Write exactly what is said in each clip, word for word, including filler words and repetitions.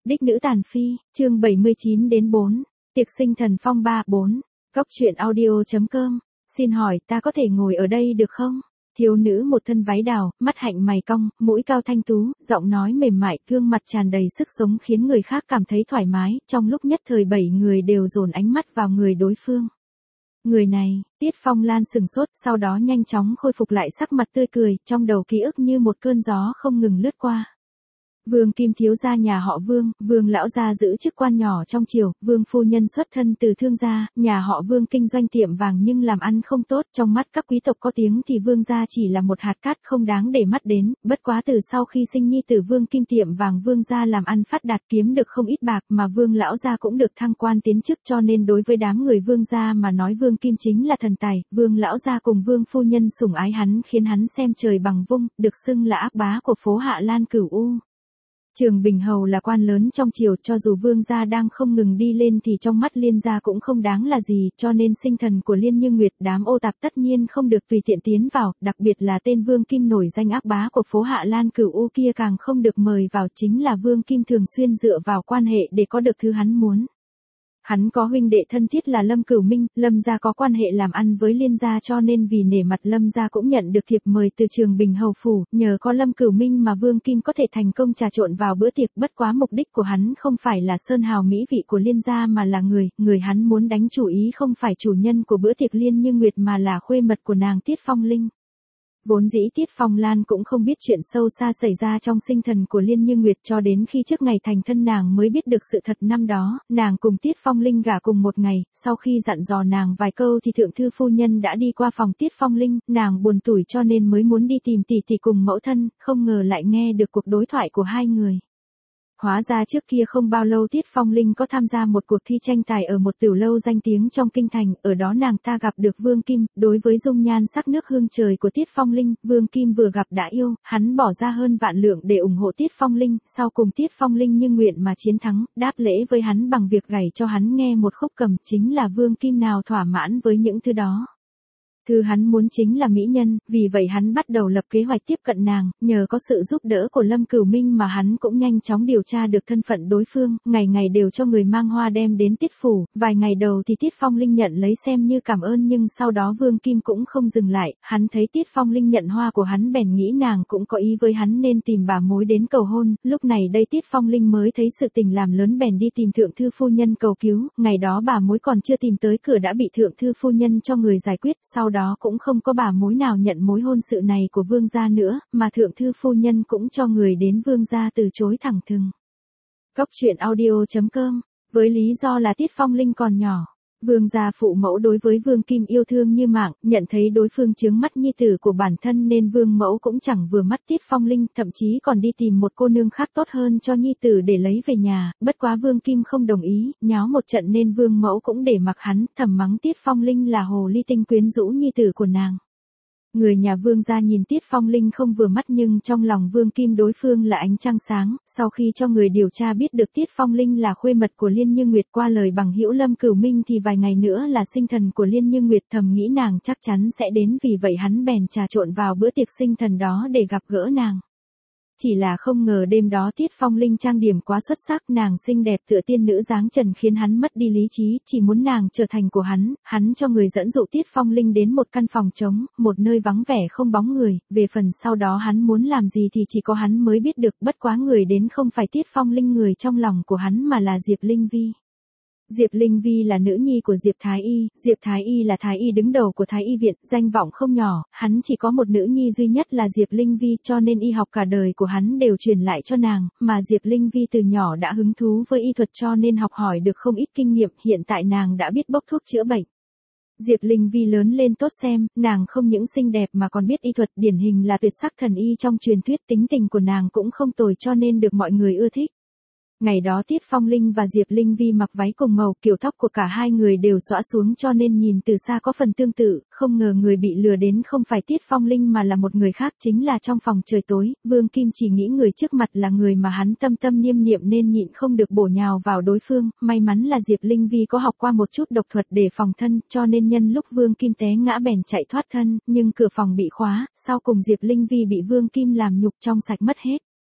Đích nữ tàn phi, chương bảy mươi chín đến bốn, tiệc sinh thần phong ba, bốn, góc truyện audio.com, xin hỏi ta có thể ngồi ở đây được không? Thiếu nữ một thân váy đào, mắt hạnh mày cong, mũi cao thanh tú, giọng nói mềm mại, gương mặt tràn đầy sức sống khiến người khác cảm thấy thoải mái, trong lúc nhất thời bảy người đều dồn ánh mắt vào người đối phương. Người này, Tiết Phong Lan sừng sốt, sau đó nhanh chóng khôi phục lại sắc mặt tươi cười, trong đầu ký ức như một cơn gió không ngừng lướt qua. Vương Kim thiếu gia nhà họ Vương, Vương lão gia giữ chức quan nhỏ trong triều, Vương phu nhân xuất thân từ thương gia, nhà họ Vương kinh doanh tiệm vàng nhưng làm ăn không tốt, trong mắt các quý tộc có tiếng thì Vương gia chỉ là một hạt cát không đáng để mắt đến, bất quá từ sau khi sinh nhi tử Vương Kim tiệm vàng Vương gia làm ăn phát đạt kiếm được không ít bạc mà Vương lão gia cũng được thăng quan tiến chức, cho nên đối với đám người Vương gia mà nói Vương Kim chính là thần tài, Vương lão gia cùng Vương phu nhân sủng ái hắn khiến hắn xem trời bằng vung, được xưng là ác bá của phố Hạ Lan Cửu U. Trường Bình Hầu là quan lớn trong triều, cho dù Vương gia đang không ngừng đi lên thì trong mắt Liên gia cũng không đáng là gì, cho nên sinh thần của Liên Như Nguyệt đám ô tạp tất nhiên không được tùy tiện tiến vào, đặc biệt là tên Vương Kim nổi danh ác bá của phố Hạ Lan Cửu U kia càng không được mời vào, chính là Vương Kim thường xuyên dựa vào quan hệ để có được thứ hắn muốn. Hắn có huynh đệ thân thiết là Lâm Cửu Minh, Lâm gia có quan hệ làm ăn với Liên gia cho nên vì nể mặt Lâm gia cũng nhận được thiệp mời từ Trường Bình Hầu phủ, nhờ có Lâm Cửu Minh mà Vương Kim có thể thành công trà trộn vào bữa tiệc, bất quá mục đích của hắn không phải là sơn hào mỹ vị của Liên gia mà là người, người hắn muốn đánh chủ ý không phải chủ nhân của bữa tiệc Liên Như Nguyệt mà là khuê mật của nàng Tiết Phong Linh. Vốn dĩ Tiết Phong Lan cũng không biết chuyện sâu xa xảy ra trong sinh thần của Liên Như Nguyệt cho đến khi trước ngày thành thân nàng mới biết được sự thật. Năm đó, nàng cùng Tiết Phong Linh gả cùng một ngày, sau khi dặn dò nàng vài câu thì thượng thư phu nhân đã đi qua phòng Tiết Phong Linh, nàng buồn tủi cho nên mới muốn đi tìm tỷ tỷ cùng mẫu thân, không ngờ lại nghe được cuộc đối thoại của hai người. Hóa ra trước kia không bao lâu Tiết Phong Linh có tham gia một cuộc thi tranh tài ở một tiểu lâu danh tiếng trong kinh thành, ở đó nàng ta gặp được Vương Kim, đối với dung nhan sắc nước hương trời của Tiết Phong Linh, Vương Kim vừa gặp đã yêu, hắn bỏ ra hơn vạn lượng để ủng hộ Tiết Phong Linh, sau cùng Tiết Phong Linh như nguyện mà chiến thắng, đáp lễ với hắn bằng việc gảy cho hắn nghe một khúc cầm, chính là Vương Kim nào thỏa mãn với những thứ đó. Thứ hắn muốn chính là mỹ nhân, vì vậy hắn bắt đầu lập kế hoạch tiếp cận nàng, nhờ có sự giúp đỡ của Lâm Cửu Minh mà hắn cũng nhanh chóng điều tra được thân phận đối phương, ngày ngày đều cho người mang hoa đem đến Tiết phủ, vài ngày đầu thì Tiết Phong Linh nhận lấy xem như cảm ơn nhưng sau đó Vương Kim cũng không dừng lại, hắn thấy Tiết Phong Linh nhận hoa của hắn bèn nghĩ nàng cũng có ý với hắn nên tìm bà mối đến cầu hôn, lúc này đây Tiết Phong Linh mới thấy sự tình làm lớn bèn đi tìm thượng thư phu nhân cầu cứu, ngày đó bà mối còn chưa tìm tới cửa đã bị thượng thư phu nhân cho người giải quyết, sau đó đó cũng không có bà mối nào nhận mối hôn sự này của Vương gia nữa, mà thượng thư phu nhân cũng cho người đến Vương gia từ chối thẳng thừng. Góc truyện audio.com, với lý do là Tiết Phong Linh còn nhỏ, Vương gia phụ mẫu đối với Vương Kim yêu thương như mạng, nhận thấy đối phương chướng mắt nhi tử của bản thân nên Vương mẫu cũng chẳng vừa mắt Tiết Phong Linh, thậm chí còn đi tìm một cô nương khác tốt hơn cho nhi tử để lấy về nhà, bất quá Vương Kim không đồng ý, nháo một trận nên Vương mẫu cũng để mặc hắn, thầm mắng Tiết Phong Linh là hồ ly tinh quyến rũ nhi tử của nàng. Người nhà Vương gia nhìn Tiết Phong Linh không vừa mắt nhưng trong lòng Vương Kim đối phương là ánh trăng sáng, sau khi cho người điều tra biết được Tiết Phong Linh là khuê mật của Liên Như Nguyệt qua lời bằng hữu Lâm Cửu Minh thì vài ngày nữa là sinh thần của Liên Như Nguyệt, thầm nghĩ nàng chắc chắn sẽ đến, vì vậy hắn bèn trà trộn vào bữa tiệc sinh thần đó để gặp gỡ nàng. Chỉ là không ngờ đêm đó Tiết Phong Linh trang điểm quá xuất sắc, nàng xinh đẹp tựa tiên nữ dáng trần khiến hắn mất đi lý trí, chỉ muốn nàng trở thành của hắn, hắn cho người dẫn dụ Tiết Phong Linh đến một căn phòng trống, một nơi vắng vẻ không bóng người, về phần sau đó hắn muốn làm gì thì chỉ có hắn mới biết được, bất quá người đến không phải Tiết Phong Linh người trong lòng của hắn mà là Diệp Linh Vi. Diệp Linh Vi là nữ nhi của Diệp Thái Y, Diệp Thái Y là Thái Y đứng đầu của Thái Y viện, danh vọng không nhỏ, hắn chỉ có một nữ nhi duy nhất là Diệp Linh Vi cho nên y học cả đời của hắn đều truyền lại cho nàng, mà Diệp Linh Vi từ nhỏ đã hứng thú với y thuật cho nên học hỏi được không ít kinh nghiệm, hiện tại nàng đã biết bốc thuốc chữa bệnh. Diệp Linh Vi lớn lên tốt xem, nàng không những xinh đẹp mà còn biết y thuật, điển hình là tuyệt sắc thần y trong truyền thuyết, tính tình của nàng cũng không tồi cho nên được mọi người ưa thích. Ngày đó Tiết Phong Linh và Diệp Linh Vi mặc váy cùng màu, kiểu tóc của cả hai người đều xõa xuống cho nên nhìn từ xa có phần tương tự, không ngờ người bị lừa đến không phải Tiết Phong Linh mà là một người khác, chính là trong phòng trời tối, Vương Kim chỉ nghĩ người trước mặt là người mà hắn tâm tâm niêm niệm nên nhịn không được bổ nhào vào đối phương, may mắn là Diệp Linh Vi có học qua một chút độc thuật để phòng thân, cho nên nhân lúc Vương Kim té ngã bèn chạy thoát thân, nhưng cửa phòng bị khóa, sau cùng Diệp Linh Vi bị Vương Kim làm nhục trong sạch mất hết.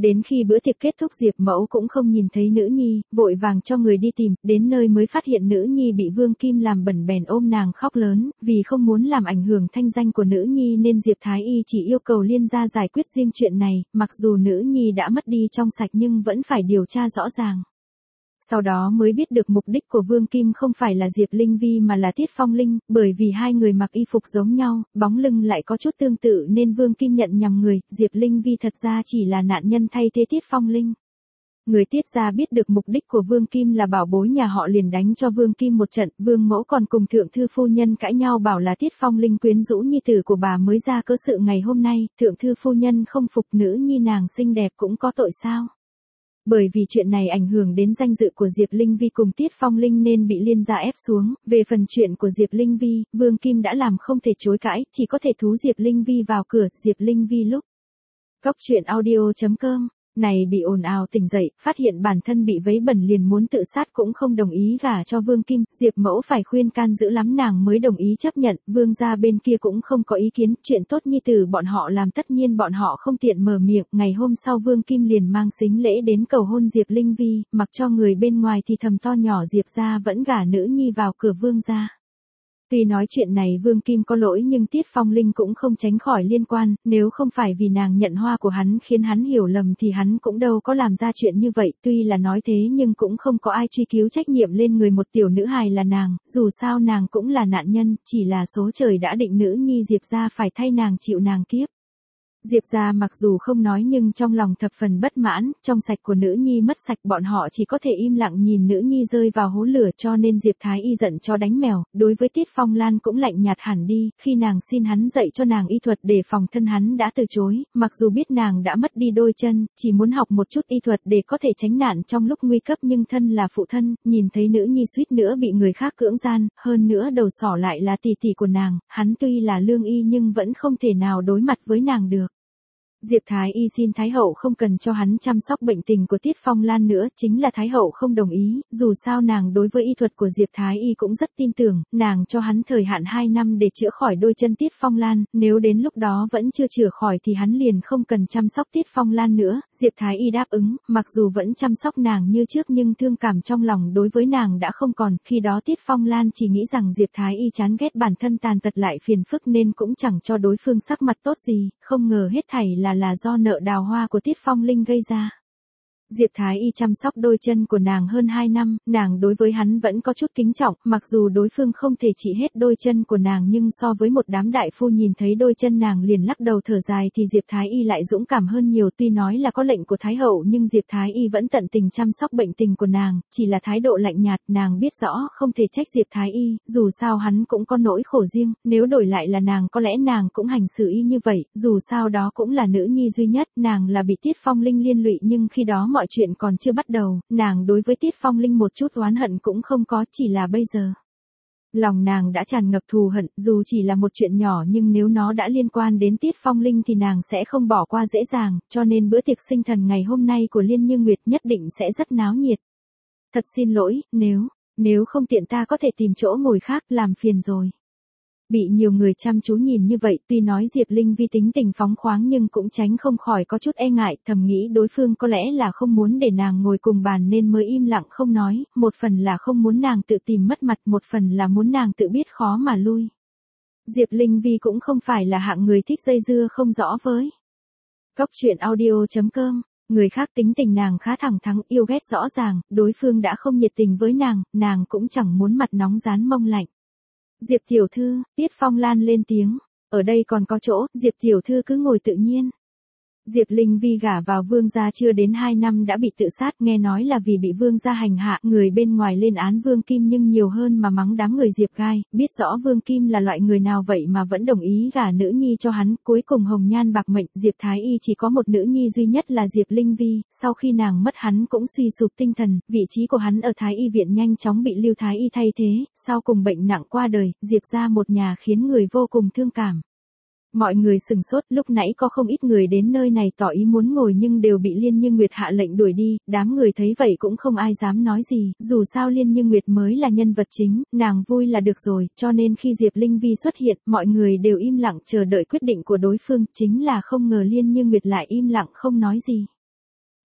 Đến khi bữa tiệc kết thúc Diệp Mẫu cũng không nhìn thấy nữ nhi, vội vàng cho người đi tìm, đến nơi mới phát hiện nữ nhi bị Vương Kim làm bẩn bèn ôm nàng khóc lớn, vì không muốn làm ảnh hưởng thanh danh của nữ nhi nên Diệp Thái Y chỉ yêu cầu Liên gia giải quyết riêng chuyện này, mặc dù nữ nhi đã mất đi trong sạch nhưng vẫn phải điều tra rõ ràng. Sau đó mới biết được mục đích của Vương Kim không phải là Diệp Linh Vi mà là Tiết Phong Linh, bởi vì hai người mặc y phục giống nhau, bóng lưng lại có chút tương tự nên Vương Kim nhận nhầm người, Diệp Linh Vi thật ra chỉ là nạn nhân thay thế Tiết Phong Linh. Người Tiết gia biết được mục đích của Vương Kim là bảo bối nhà họ liền đánh cho Vương Kim một trận, Vương Mẫu còn cùng thượng thư phu nhân cãi nhau bảo là Tiết Phong Linh quyến rũ nhi tử của bà mới ra cớ sự ngày hôm nay, thượng thư phu nhân không phục nữ nhi nàng xinh đẹp cũng có tội sao. Bởi vì chuyện này ảnh hưởng đến danh dự của Diệp Linh Vi cùng Tiết Phong Linh nên bị Liên gia ép xuống, về phần chuyện của Diệp Linh Vi, Vương Kim đã làm không thể chối cãi, chỉ có thể thú Diệp Linh Vi vào cửa, Diệp Linh Vi lúc. Cóc truyện audio chấm com này bị ồn ào tỉnh dậy, phát hiện bản thân bị vấy bẩn liền muốn tự sát cũng không đồng ý gả cho Vương Kim, Diệp Mẫu phải khuyên can dữ lắm nàng mới đồng ý chấp nhận, Vương gia bên kia cũng không có ý kiến, chuyện tốt nhi tử bọn họ làm tất nhiên bọn họ không tiện mở miệng, ngày hôm sau Vương Kim liền mang sính lễ đến cầu hôn Diệp Linh Vi, mặc cho người bên ngoài thì thầm to nhỏ Diệp gia vẫn gả nữ nhi vào cửa Vương gia. Tuy nói chuyện này Vương Kim có lỗi nhưng Tiết Phong Linh cũng không tránh khỏi liên quan, nếu không phải vì nàng nhận hoa của hắn khiến hắn hiểu lầm thì hắn cũng đâu có làm ra chuyện như vậy, tuy là nói thế nhưng cũng không có ai truy cứu trách nhiệm lên người một tiểu nữ hài là nàng, dù sao nàng cũng là nạn nhân, chỉ là số trời đã định nữ nhi Diệp gia phải thay nàng chịu nàng kiếp. Diệp gia mặc dù không nói nhưng trong lòng thập phần bất mãn, trong sạch của nữ nhi mất sạch bọn họ chỉ có thể im lặng nhìn nữ nhi rơi vào hố lửa cho nên Diệp Thái Y giận cho đánh mèo, đối với Tiết Phong Lan cũng lạnh nhạt hẳn đi, khi nàng xin hắn dạy cho nàng y thuật để phòng thân hắn đã từ chối, mặc dù biết nàng đã mất đi đôi chân, chỉ muốn học một chút y thuật để có thể tránh nạn trong lúc nguy cấp nhưng thân là phụ thân, nhìn thấy nữ nhi suýt nữa bị người khác cưỡng gian, hơn nữa đầu sỏ lại là tỷ tỷ của nàng, hắn tuy là lương y nhưng vẫn không thể nào đối mặt với nàng được. Diệp Thái Y xin Thái Hậu không cần cho hắn chăm sóc bệnh tình của Tiết Phong Lan nữa, chính là Thái Hậu không đồng ý, dù sao nàng đối với y thuật của Diệp Thái Y cũng rất tin tưởng, nàng cho hắn thời hạn hai năm để chữa khỏi đôi chân Tiết Phong Lan, nếu đến lúc đó vẫn chưa chữa khỏi thì hắn liền không cần chăm sóc Tiết Phong Lan nữa, Diệp Thái Y đáp ứng, mặc dù vẫn chăm sóc nàng như trước nhưng thương cảm trong lòng đối với nàng đã không còn, khi đó Tiết Phong Lan chỉ nghĩ rằng Diệp Thái Y chán ghét bản thân tàn tật lại phiền phức nên cũng chẳng cho đối phương sắc mặt tốt gì, không ngờ hết thảy là là do nợ đào hoa của Tiết Phong Linh gây ra. Diệp Thái Y chăm sóc đôi chân của nàng hơn hai năm, nàng đối với hắn vẫn có chút kính trọng, mặc dù đối phương không thể trị hết đôi chân của nàng nhưng so với một đám đại phu nhìn thấy đôi chân nàng liền lắc đầu thở dài thì Diệp Thái Y lại dũng cảm hơn nhiều, tuy nói là có lệnh của Thái Hậu nhưng Diệp Thái Y vẫn tận tình chăm sóc bệnh tình của nàng, chỉ là thái độ lạnh nhạt, nàng biết rõ không thể trách Diệp Thái Y, dù sao hắn cũng có nỗi khổ riêng, nếu đổi lại là nàng có lẽ nàng cũng hành xử y như vậy, dù sao đó cũng là nữ nhi duy nhất, nàng là bị Tiết Phong Linh liên lụy nhưng khi đó mọi chuyện còn chưa bắt đầu, nàng đối với Tiết Phong Linh một chút oán hận cũng không có, chỉ là bây giờ. Lòng nàng đã tràn ngập thù hận, dù chỉ là một chuyện nhỏ nhưng nếu nó đã liên quan đến Tiết Phong Linh thì nàng sẽ không bỏ qua dễ dàng, cho nên bữa tiệc sinh thần ngày hôm nay của Liên Như Nguyệt nhất định sẽ rất náo nhiệt. Thật xin lỗi, nếu, nếu không tiện ta có thể tìm chỗ ngồi khác, làm phiền rồi. Bị nhiều người chăm chú nhìn như vậy, tuy nói Diệp Linh Vi tính tình phóng khoáng nhưng cũng tránh không khỏi có chút e ngại, thầm nghĩ đối phương có lẽ là không muốn để nàng ngồi cùng bàn nên mới im lặng không nói, một phần là không muốn nàng tự tìm mất mặt, một phần là muốn nàng tự biết khó mà lui. Diệp Linh Vi cũng không phải là hạng người thích dây dưa không rõ với. Cóc truyện audio chấm com, người khác tính tình nàng khá thẳng thắn, yêu ghét rõ ràng, đối phương đã không nhiệt tình với nàng, nàng cũng chẳng muốn mặt nóng rán mông lạnh. Diệp tiểu thư, Tiết Phong Lan lên tiếng, ở đây còn có chỗ, Diệp tiểu thư cứ ngồi tự nhiên. Diệp Linh Vi gả vào Vương gia chưa đến hai năm đã bị tự sát, nghe nói là vì bị Vương gia hành hạ, người bên ngoài lên án Vương Kim nhưng nhiều hơn mà mắng đám người Diệp gai, biết rõ Vương Kim là loại người nào vậy mà vẫn đồng ý gả nữ nhi cho hắn, cuối cùng hồng nhan bạc mệnh, Diệp Thái Y chỉ có một nữ nhi duy nhất là Diệp Linh Vi, sau khi nàng mất hắn cũng suy sụp tinh thần, vị trí của hắn ở Thái Y viện nhanh chóng bị Lưu Thái Y thay thế, sau cùng bệnh nặng qua đời, Diệp gia một nhà khiến người vô cùng thương cảm. Mọi người sừng sốt, lúc nãy có không ít người đến nơi này tỏ ý muốn ngồi nhưng đều bị Liên Như Nguyệt hạ lệnh đuổi đi, đám người thấy vậy cũng không ai dám nói gì, dù sao Liên Như Nguyệt mới là nhân vật chính, nàng vui là được rồi, cho nên khi Diệp Linh Vi xuất hiện, mọi người đều im lặng chờ đợi quyết định của đối phương, chính là không ngờ Liên Như Nguyệt lại im lặng không nói gì.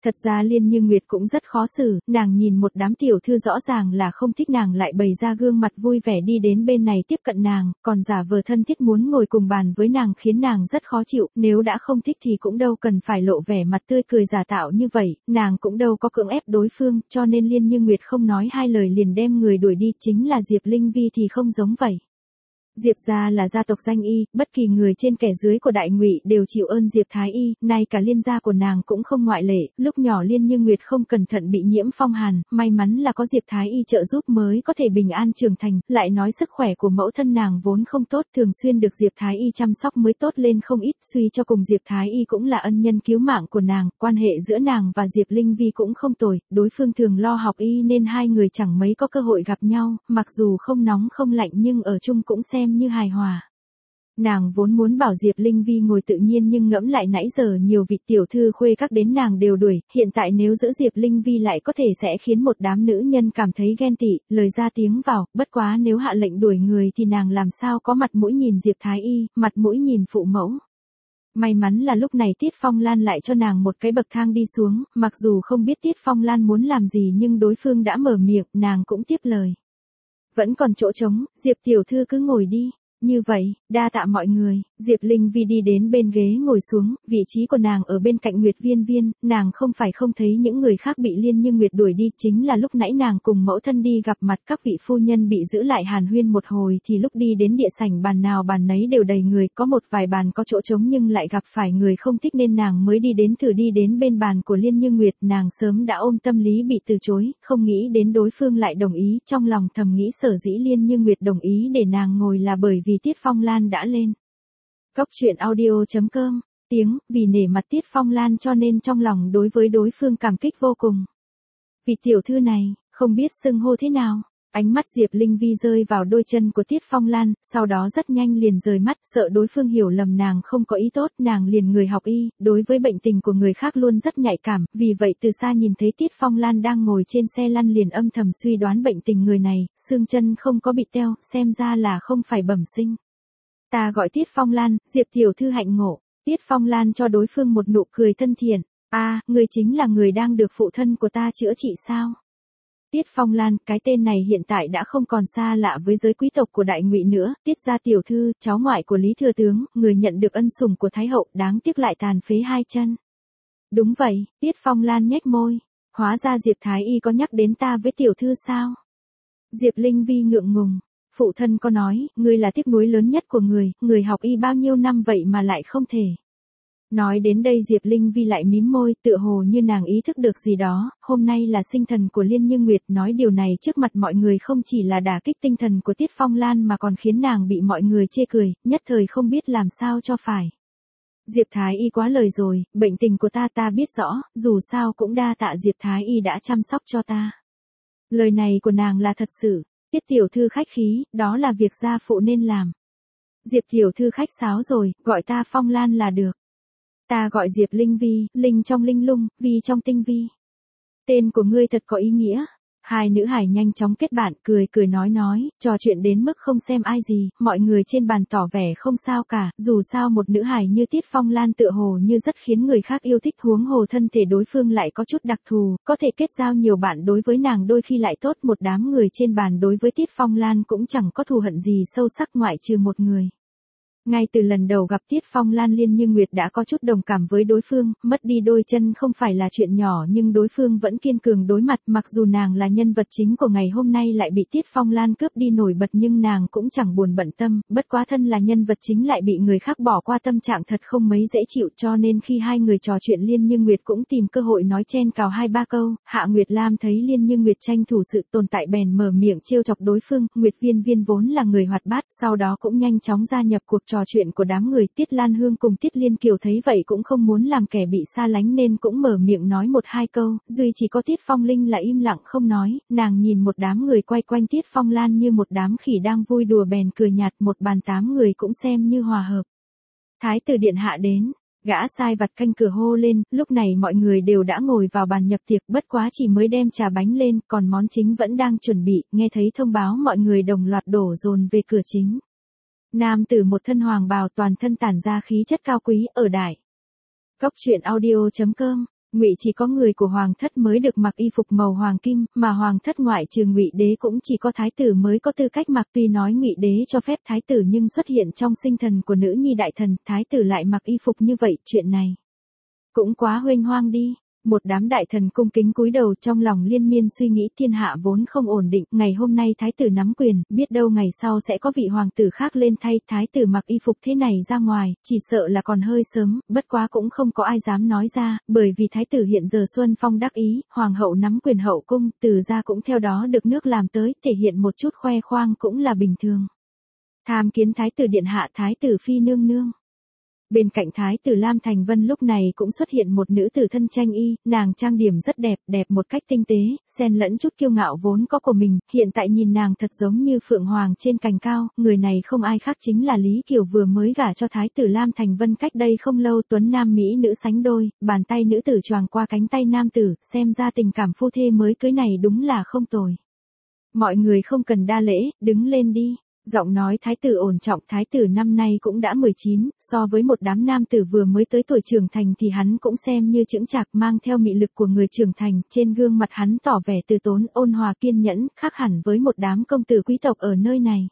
Thật ra Liên Như Nguyệt cũng rất khó xử, nàng nhìn một đám tiểu thư rõ ràng là không thích nàng lại bày ra gương mặt vui vẻ đi đến bên này tiếp cận nàng, còn giả vờ thân thiết muốn ngồi cùng bàn với nàng khiến nàng rất khó chịu, nếu đã không thích thì cũng đâu cần phải lộ vẻ mặt tươi cười giả tạo như vậy, nàng cũng đâu có cưỡng ép đối phương, cho nên Liên Như Nguyệt không nói hai lời liền đem người đuổi đi, chính là Diệp Linh Vi thì không giống vậy. Diệp gia là gia tộc danh y, bất kỳ người trên kẻ dưới của Đại Ngụy đều chịu ơn Diệp Thái Y, nay cả Liên gia của nàng cũng không ngoại lệ, lúc nhỏ Liên Như Nguyệt không cẩn thận bị nhiễm phong hàn, may mắn là có Diệp Thái Y trợ giúp mới có thể bình an trưởng thành, lại nói sức khỏe của mẫu thân nàng vốn không tốt, thường xuyên được Diệp Thái Y chăm sóc mới tốt lên không ít, suy cho cùng Diệp Thái Y cũng là ân nhân cứu mạng của nàng, quan hệ giữa nàng và Diệp Linh Vi cũng không tồi, đối phương thường lo học y nên hai người chẳng mấy có cơ hội gặp nhau, mặc dù không nóng không lạnh nhưng ở chung cũng xem như hài hòa. Nàng vốn muốn bảo Diệp Linh Vi ngồi tự nhiên nhưng ngẫm lại nãy giờ nhiều vị tiểu thư khuê các đến nàng đều đuổi, hiện tại nếu giữ Diệp Linh Vi lại có thể sẽ khiến một đám nữ nhân cảm thấy ghen tị, lời ra tiếng vào, bất quá nếu hạ lệnh đuổi người thì nàng làm sao có mặt mũi nhìn Diệp Thái Y, mặt mũi nhìn phụ mẫu. May mắn là lúc này Tiết Phong Lan lại cho nàng một cái bậc thang đi xuống, mặc dù không biết Tiết Phong Lan muốn làm gì nhưng đối phương đã mở miệng, nàng cũng tiếp lời. Vẫn còn chỗ trống, Diệp tiểu thư cứ ngồi đi. Như vậy, đa tạ mọi người, Diệp Linh Vi đi đến bên ghế ngồi xuống, vị trí của nàng ở bên cạnh Nguyệt Viên Viên, nàng không phải không thấy những người khác bị Liên Như Nguyệt đuổi đi, chính là lúc nãy nàng cùng mẫu thân đi gặp mặt các vị phu nhân bị giữ lại hàn huyên một hồi thì lúc đi đến địa sảnh bàn nào bàn nấy đều đầy người, có một vài bàn có chỗ trống nhưng lại gặp phải người không thích nên nàng mới đi đến thử đi đến bên bàn của Liên Như Nguyệt, nàng sớm đã ôm tâm lý bị từ chối, không nghĩ đến đối phương lại đồng ý, trong lòng thầm nghĩ sở dĩ Liên Như Nguyệt đồng ý để nàng ngồi là bởi vì Tiết Phong Lan đã lên. Cốc truyện audio chấm com, tiếng, vì nể mặt Tiết Phong Lan cho nên trong lòng đối với đối phương cảm kích vô cùng. Vị tiểu thư này, không biết xưng hô thế nào, ánh mắt Diệp Linh Vi rơi vào đôi chân của Tiết Phong Lan, sau đó rất nhanh liền rời mắt, sợ đối phương hiểu lầm nàng không có ý tốt, nàng liền người học y, đối với bệnh tình của người khác luôn rất nhạy cảm, vì vậy từ xa nhìn thấy Tiết Phong Lan đang ngồi trên xe lăn liền âm thầm suy đoán bệnh tình người này, xương chân không có bị teo, xem ra là không phải bẩm sinh. Ta gọi Tiết Phong Lan, Diệp tiểu thư hạnh ngộ. Tiết Phong Lan cho đối phương một nụ cười thân thiện. A, à, người chính là người đang được phụ thân của ta chữa trị sao? Tiết Phong Lan, cái tên này hiện tại đã không còn xa lạ với giới quý tộc của Đại Ngụy nữa, Tiết gia tiểu thư, cháu ngoại của Lý thừa tướng, người nhận được ân sủng của Thái hậu, đáng tiếc lại tàn phế hai chân. Đúng vậy, Tiết Phong Lan nhếch môi, hóa ra Diệp Thái Y có nhắc đến ta với tiểu thư sao? Diệp Linh Vi ngượng ngùng. Phụ thân có nói, ngươi là tiếc nuối lớn nhất của người, người học y bao nhiêu năm vậy mà lại không thể. Nói đến đây Diệp Linh Vi lại mím môi, tựa hồ như nàng ý thức được gì đó, hôm nay là sinh thần của Liên Như Nguyệt, nói điều này trước mặt mọi người không chỉ là đả kích tinh thần của Tiết Phong Lan mà còn khiến nàng bị mọi người chê cười, nhất thời không biết làm sao cho phải. Diệp Thái Y quá lời rồi, bệnh tình của ta ta biết rõ, dù sao cũng đa tạ Diệp Thái Y đã chăm sóc cho ta. Lời này của nàng là thật sự. Tiết tiểu thư khách khí, đó là việc gia phụ nên làm. Diệp tiểu thư khách sáo rồi, gọi ta Phong Lan là được. Ta gọi Diệp Linh Vi, Linh trong linh lung, Vi trong tinh vi. Tên của ngươi thật có ý nghĩa. Hai nữ hải nhanh chóng kết bạn, cười cười nói nói, trò chuyện đến mức không xem ai gì, mọi người trên bàn tỏ vẻ không sao cả, dù sao một nữ hải như Tiết Phong Lan tựa hồ như rất khiến người khác yêu thích, huống hồ thân thể đối phương lại có chút đặc thù, có thể kết giao nhiều bạn đối với nàng đôi khi lại tốt, một đám người trên bàn đối với Tiết Phong Lan cũng chẳng có thù hận gì sâu sắc ngoại trừ một người. Ngay từ lần đầu gặp Tiết Phong Lan Liên Như Nguyệt đã có chút đồng cảm với đối phương, mất đi đôi chân không phải là chuyện nhỏ nhưng đối phương vẫn kiên cường đối mặt, mặc dù nàng là nhân vật chính của ngày hôm nay lại bị Tiết Phong Lan cướp đi nổi bật nhưng nàng cũng chẳng buồn bận tâm, bất quá thân là nhân vật chính lại bị người khác bỏ qua tâm trạng thật không mấy dễ chịu cho nên khi hai người trò chuyện Liên Như Nguyệt cũng tìm cơ hội nói chen cào hai ba câu, Hạ Nguyệt Lam thấy Liên Như Nguyệt tranh thủ sự tồn tại bèn mở miệng trêu chọc đối phương, Nguyệt Viên Viên vốn là người hoạt bát, sau đó cũng nhanh chóng gia nhập cuộc trò chuyện của đám người. Tiết Lan Hương cùng Tiết Liên Kiều thấy vậy cũng không muốn làm kẻ bị xa lánh nên cũng mở miệng nói một hai câu, duy chỉ có Tiết Phong Linh là im lặng không nói, nàng nhìn một đám người quay quanh Tiết Phong Lan như một đám khỉ đang vui đùa bèn cười nhạt, một bàn tám người cũng xem như hòa hợp. Thái tử điện hạ đến, gã sai vặt canh cửa hô lên, lúc này mọi người đều đã ngồi vào bàn nhập tiệc, bất quá chỉ mới đem trà bánh lên, còn món chính vẫn đang chuẩn bị, nghe thấy thông báo mọi người đồng loạt đổ dồn về cửa chính. Nam tử một thân hoàng bào toàn thân tản ra khí chất cao quý, ở đại. Cốc truyện audio chấm com Ngụy chỉ có người của hoàng thất mới được mặc y phục màu hoàng kim, mà hoàng thất ngoại trừ Ngụy đế cũng chỉ có thái tử mới có tư cách mặc. Tuy nói Ngụy đế cho phép thái tử nhưng xuất hiện trong sinh thần của nữ nhi đại thần, thái tử lại mặc y phục như vậy, chuyện này cũng quá huênh hoang đi. Một đám đại thần cung kính cúi đầu, trong lòng liên miên suy nghĩ thiên hạ vốn không ổn định, ngày hôm nay thái tử nắm quyền, biết đâu ngày sau sẽ có vị hoàng tử khác lên thay, thái tử mặc y phục thế này ra ngoài, chỉ sợ là còn hơi sớm, bất quá cũng không có ai dám nói ra, bởi vì thái tử hiện giờ xuân phong đắc ý, hoàng hậu nắm quyền hậu cung, từ ra cũng theo đó được nước làm tới, thể hiện một chút khoe khoang cũng là bình thường. Tham kiến thái tử điện hạ, thái tử phi nương nương. Bên cạnh thái tử Lam Thành Vân lúc này cũng xuất hiện một nữ tử thân tranh y, nàng trang điểm rất đẹp, đẹp một cách tinh tế, xen lẫn chút kiêu ngạo vốn có của mình, hiện tại nhìn nàng thật giống như phượng hoàng trên cành cao, người này không ai khác chính là Lý Kiều vừa mới gả cho thái tử Lam Thành Vân cách đây không lâu, tuấn nam mỹ nữ sánh đôi, bàn tay nữ tử choàng qua cánh tay nam tử, xem ra tình cảm phu thê mới cưới này đúng là không tồi. Mọi người không cần đa lễ, đứng lên đi. Giọng nói thái tử ổn trọng, thái tử năm nay cũng đã mười chín, so với một đám nam tử vừa mới tới tuổi trưởng thành thì hắn cũng xem như chững chạc, mang theo mị lực của người trưởng thành, trên gương mặt hắn tỏ vẻ từ tốn, ôn hòa kiên nhẫn, khác hẳn với một đám công tử quý tộc ở nơi này.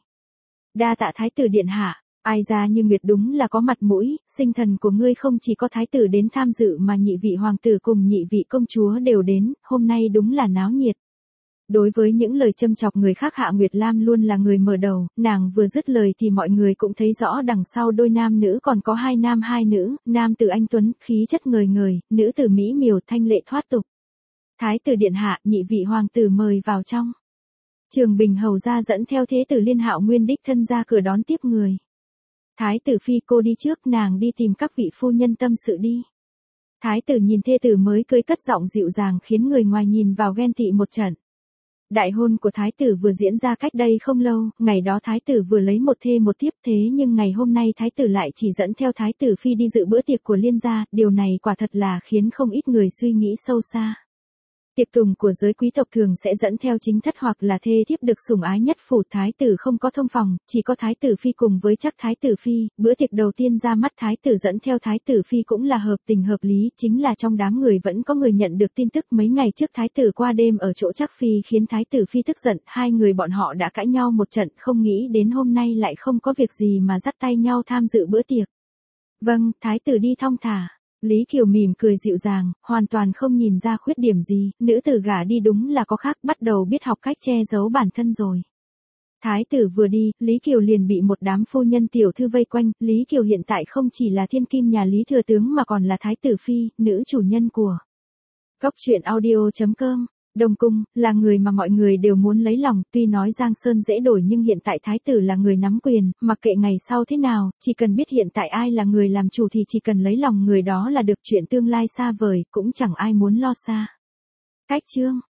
Đa tạ thái tử điện hạ, ai ra như Nguyệt đúng là có mặt mũi, sinh thần của ngươi không chỉ có thái tử đến tham dự mà nhị vị hoàng tử cùng nhị vị công chúa đều đến, hôm nay đúng là náo nhiệt. Đối với những lời châm chọc người khác, Hạ Nguyệt Lam luôn là người mở đầu, nàng vừa dứt lời thì mọi người cũng thấy rõ đằng sau đôi nam nữ còn có hai nam hai nữ, nam tử anh tuấn, khí chất ngời ngời, nữ tử mỹ miều thanh lệ thoát tục. Thái tử điện hạ, nhị vị hoàng tử mời vào trong. Trường Bình hầu ra dẫn theo thế tử Liên Hạo Nguyên đích thân ra cửa đón tiếp người. Thái tử phi, cô đi trước, nàng đi tìm các vị phu nhân tâm sự đi. Thái tử nhìn thê tử mới cưới cất giọng dịu dàng khiến người ngoài nhìn vào ghen tị một trận. Đại hôn của thái tử vừa diễn ra cách đây không lâu, ngày đó thái tử vừa lấy một thê một thiếp, thế nhưng ngày hôm nay thái tử lại chỉ dẫn theo thái tử phi đi dự bữa tiệc của Liên gia, điều này quả thật là khiến không ít người suy nghĩ sâu xa. Tiệc tùng của giới quý tộc thường sẽ dẫn theo chính thất hoặc là thê thiếp được sủng ái nhất phủ, thái tử không có thông phòng, chỉ có thái tử phi cùng với chắc thái tử phi, bữa tiệc đầu tiên ra mắt thái tử dẫn theo thái tử phi cũng là hợp tình hợp lý, chính là trong đám người vẫn có người nhận được tin tức mấy ngày trước thái tử qua đêm ở chỗ chắc phi khiến thái tử phi tức giận, hai người bọn họ đã cãi nhau một trận, không nghĩ đến hôm nay lại không có việc gì mà dắt tay nhau tham dự bữa tiệc. Vâng, thái tử đi thong thả. Lý Kiều mỉm cười dịu dàng, hoàn toàn không nhìn ra khuyết điểm gì, nữ tử gả đi đúng là có khác, bắt đầu biết học cách che giấu bản thân rồi. Thái tử vừa đi, Lý Kiều liền bị một đám phu nhân tiểu thư vây quanh, Lý Kiều hiện tại không chỉ là thiên kim nhà Lý thừa tướng mà còn là thái tử phi, nữ chủ nhân của Cốc truyện audio chấm com. Đông Cung, là người mà mọi người đều muốn lấy lòng, tuy nói Giang Sơn dễ đổi nhưng hiện tại thái tử là người nắm quyền, mặc kệ ngày sau thế nào, chỉ cần biết hiện tại ai là người làm chủ thì chỉ cần lấy lòng người đó là được, chuyện tương lai xa vời, cũng chẳng ai muốn lo xa. Cách chương